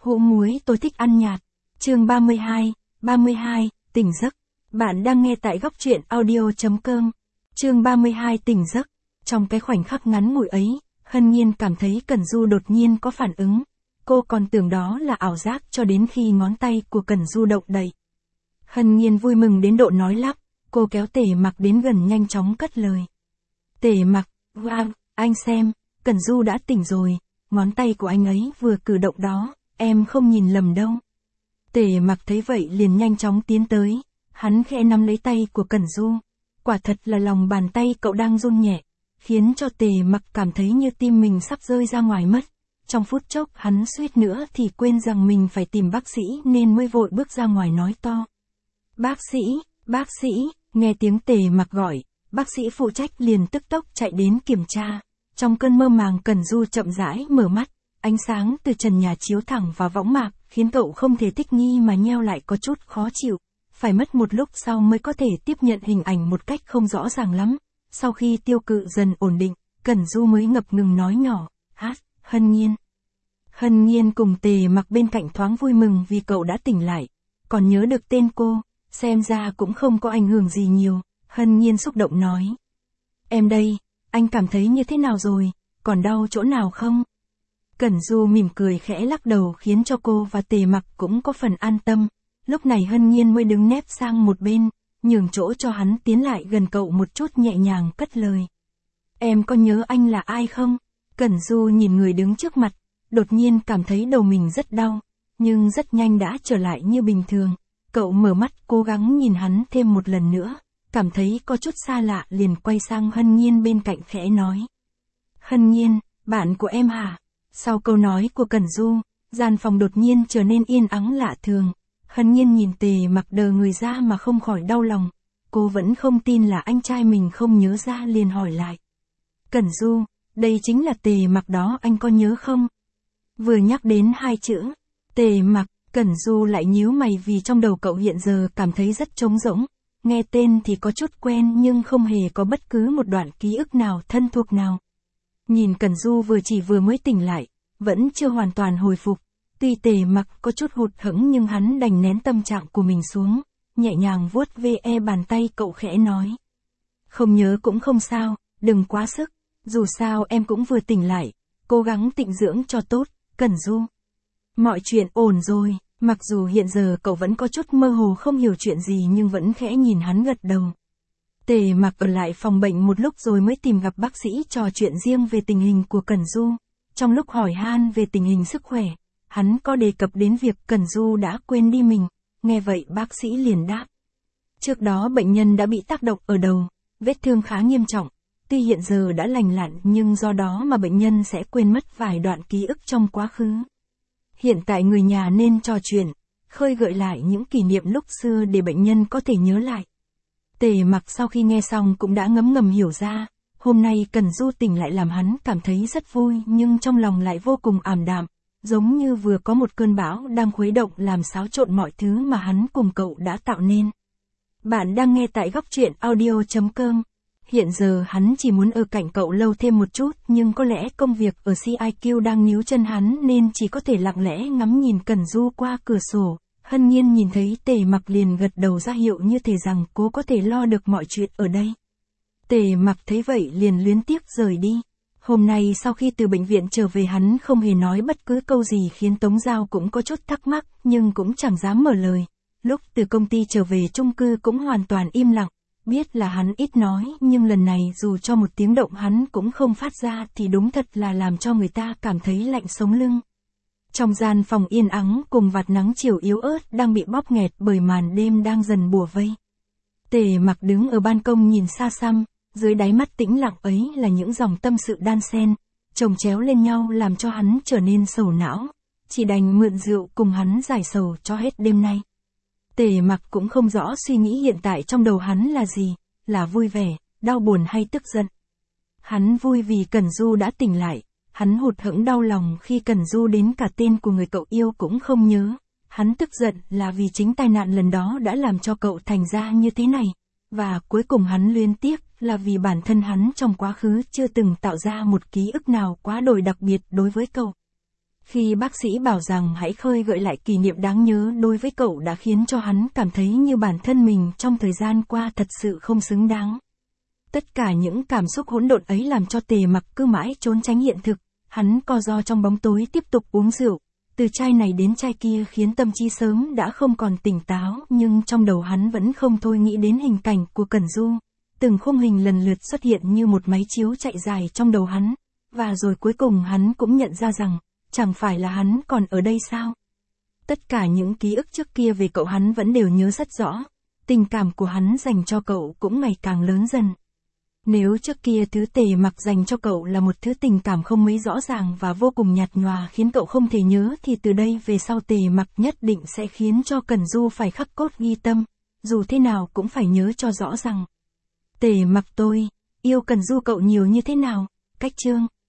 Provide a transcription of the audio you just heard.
Hũ muối tôi thích ăn nhạt. Chương 32, tỉnh giấc. Bạn đang nghe tại góc truyện audio.com. Chương 32 tỉnh giấc. Trong cái khoảnh khắc ngắn ngủi ấy, Hân Nhiên cảm thấy Cẩn Du đột nhiên có phản ứng. Cô còn tưởng đó là ảo giác cho đến khi ngón tay của Cẩn Du động đậy. Hân Nhiên vui mừng đến độ nói lắp, cô kéo Tề Mặc đến gần nhanh chóng cất lời. Tề Mặc, wow, anh xem, Cẩn Du đã tỉnh rồi, ngón tay của anh ấy vừa cử động đó, em không nhìn lầm đâu. Tề Mặc thấy vậy liền nhanh chóng tiến tới, hắn khẽ nắm lấy tay của Cẩn Du. Quả thật là lòng bàn tay cậu đang run nhẹ, khiến cho Tề Mặc cảm thấy như tim mình sắp rơi ra ngoài mất. Trong phút chốc hắn suýt nữa thì quên rằng mình phải tìm bác sĩ nên mới vội bước ra ngoài nói to. Bác sĩ, nghe tiếng Tề Mặc gọi, bác sĩ phụ trách liền tức tốc chạy đến kiểm tra. Trong cơn mơ màng Cẩn Du chậm rãi mở mắt, ánh sáng từ trần nhà chiếu thẳng vào võng mạc, khiến cậu không thể thích nghi mà nheo lại có chút khó chịu. Phải mất một lúc sau mới có thể tiếp nhận hình ảnh một cách không rõ ràng lắm. Sau khi tiêu cự dần ổn định, Cẩn Du mới ngập ngừng nói nhỏ, Hân Nhiên. Hân Nhiên cùng Tề Mặc bên cạnh thoáng vui mừng vì cậu đã tỉnh lại, còn nhớ được tên cô, xem ra cũng không có ảnh hưởng gì nhiều. Hân Nhiên xúc động nói. Em đây, anh cảm thấy như thế nào rồi, còn đau chỗ nào không? Cẩn Du mỉm cười khẽ lắc đầu khiến cho cô và Tề Mặc cũng có phần an tâm. Lúc này Hân Nhiên mới đứng nép sang một bên, nhường chỗ cho hắn tiến lại gần cậu một chút, nhẹ nhàng cất lời. Em có nhớ anh là ai không? Cẩn Du nhìn người đứng trước mặt, đột nhiên cảm thấy đầu mình rất đau, nhưng rất nhanh đã trở lại như bình thường. Cậu mở mắt cố gắng nhìn hắn thêm một lần nữa, cảm thấy có chút xa lạ liền quay sang Hân Nhiên bên cạnh khẽ nói. Hân Nhiên, bạn của em hả? Sau câu nói của Cẩn Du, gian phòng đột nhiên trở nên yên ắng lạ thường. Hân Nhiên nhìn Tề Mặc đờ người ra mà không khỏi đau lòng. Cô vẫn không tin là anh trai mình không nhớ ra liền hỏi lại. Cẩn Du, đây chính là Tề Mặc đó, anh có nhớ không? Vừa nhắc đến hai chữ Tề Mặc, Cẩn Du lại nhíu mày vì trong đầu cậu hiện giờ cảm thấy rất trống rỗng. Nghe tên thì có chút quen nhưng không hề có bất cứ một đoạn ký ức nào thân thuộc nào. Nhìn Cẩn Du vừa mới tỉnh lại, vẫn chưa hoàn toàn hồi phục. Tuy Tề Mặc có chút hụt hẫng nhưng hắn đành nén tâm trạng của mình xuống, nhẹ nhàng vuốt ve bàn tay cậu khẽ nói. Không nhớ cũng không sao, đừng quá sức, dù sao em cũng vừa tỉnh lại, cố gắng tịnh dưỡng cho tốt, Cẩn Du. Mọi chuyện ổn rồi, mặc dù hiện giờ cậu vẫn có chút mơ hồ không hiểu chuyện gì nhưng vẫn khẽ nhìn hắn gật đầu. Tề Mặc ở lại phòng bệnh một lúc rồi mới tìm gặp bác sĩ trò chuyện riêng về tình hình của Cẩn Du. Trong lúc hỏi han về tình hình sức khỏe, hắn có đề cập đến việc Cẩn Du đã quên đi mình, nghe vậy bác sĩ liền đáp. Trước đó bệnh nhân đã bị tác động ở đầu, vết thương khá nghiêm trọng, tuy hiện giờ đã lành lặn nhưng do đó mà bệnh nhân sẽ quên mất vài đoạn ký ức trong quá khứ. Hiện tại người nhà nên trò chuyện, khơi gợi lại những kỷ niệm lúc xưa để bệnh nhân có thể nhớ lại. Tề Mặc sau khi nghe xong cũng đã ngấm ngầm hiểu ra, hôm nay Cẩn Du tỉnh lại làm hắn cảm thấy rất vui nhưng trong lòng lại vô cùng ảm đạm, giống như vừa có một cơn bão đang khuấy động làm xáo trộn mọi thứ mà hắn cùng cậu đã tạo nên. Bạn đang nghe tại góc truyện audio.com. Hiện giờ hắn chỉ muốn ở cạnh cậu lâu thêm một chút nhưng có lẽ công việc ở CIQ đang níu chân hắn nên chỉ có thể lặng lẽ ngắm nhìn Cẩn Du qua cửa sổ. Hân Nhiên nhìn thấy Tề Mặc liền gật đầu ra hiệu như thể rằng cô có thể lo được mọi chuyện ở đây. Tề Mặc thấy vậy liền luyến tiếc rời đi. Hôm nay sau khi từ bệnh viện trở về hắn không hề nói bất cứ câu gì khiến Tống Giao cũng có chút thắc mắc nhưng cũng chẳng dám mở lời. Lúc từ công ty trở về chung cư cũng hoàn toàn im lặng. Biết là hắn ít nói nhưng lần này dù cho một tiếng động hắn cũng không phát ra thì đúng thật là làm cho người ta cảm thấy lạnh sống lưng. Trong gian phòng yên ắng cùng vạt nắng chiều yếu ớt đang bị bóp nghẹt bởi màn đêm đang dần bủa vây. Tề Mặc đứng ở ban công nhìn xa xăm, dưới đáy mắt tĩnh lặng ấy là những dòng tâm sự đan xen, chồng chéo lên nhau làm cho hắn trở nên sầu não, chỉ đành mượn rượu cùng hắn giải sầu cho hết đêm nay. Tề Mặc cũng không rõ suy nghĩ hiện tại trong đầu hắn là gì, là vui vẻ, đau buồn hay tức giận. Hắn vui vì Cẩn Du đã tỉnh lại, hắn hụt hẫng đau lòng khi Cẩn Du đến cả tên của người cậu yêu cũng không nhớ. Hắn tức giận là vì chính tai nạn lần đó đã làm cho cậu thành ra như thế này, và cuối cùng hắn luyến tiếc là vì bản thân hắn trong quá khứ chưa từng tạo ra một ký ức nào quá đổi đặc biệt đối với cậu. Khi bác sĩ bảo rằng hãy khơi gợi lại kỷ niệm đáng nhớ đối với cậu đã khiến cho hắn cảm thấy như bản thân mình trong thời gian qua thật sự không xứng đáng. Tất cả những cảm xúc hỗn độn ấy làm cho Tề Mặc cứ mãi trốn tránh hiện thực, hắn co ro trong bóng tối tiếp tục uống rượu, từ chai này đến chai kia khiến tâm trí sớm đã không còn tỉnh táo, nhưng trong đầu hắn vẫn không thôi nghĩ đến hình cảnh của Cẩn Du. Từng khung hình lần lượt xuất hiện như một máy chiếu chạy dài trong đầu hắn, và rồi cuối cùng hắn cũng nhận ra rằng, chẳng phải là hắn còn ở đây sao? Tất cả những ký ức trước kia về cậu hắn vẫn đều nhớ rất rõ, tình cảm của hắn dành cho cậu cũng ngày càng lớn dần. Nếu trước kia thứ Tề Mặc dành cho cậu là một thứ tình cảm không mấy rõ ràng và vô cùng nhạt nhòa khiến cậu không thể nhớ, thì từ đây về sau Tề Mặc nhất định sẽ khiến cho Cẩn Du phải khắc cốt ghi tâm, dù thế nào cũng phải nhớ cho rõ rằng. Tề Mặc tôi, yêu Cẩn Du cậu nhiều như thế nào, cách chương.